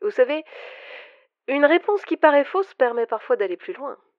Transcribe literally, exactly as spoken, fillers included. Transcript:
Vous savez, une réponse qui paraît fausse permet parfois d'aller plus loin.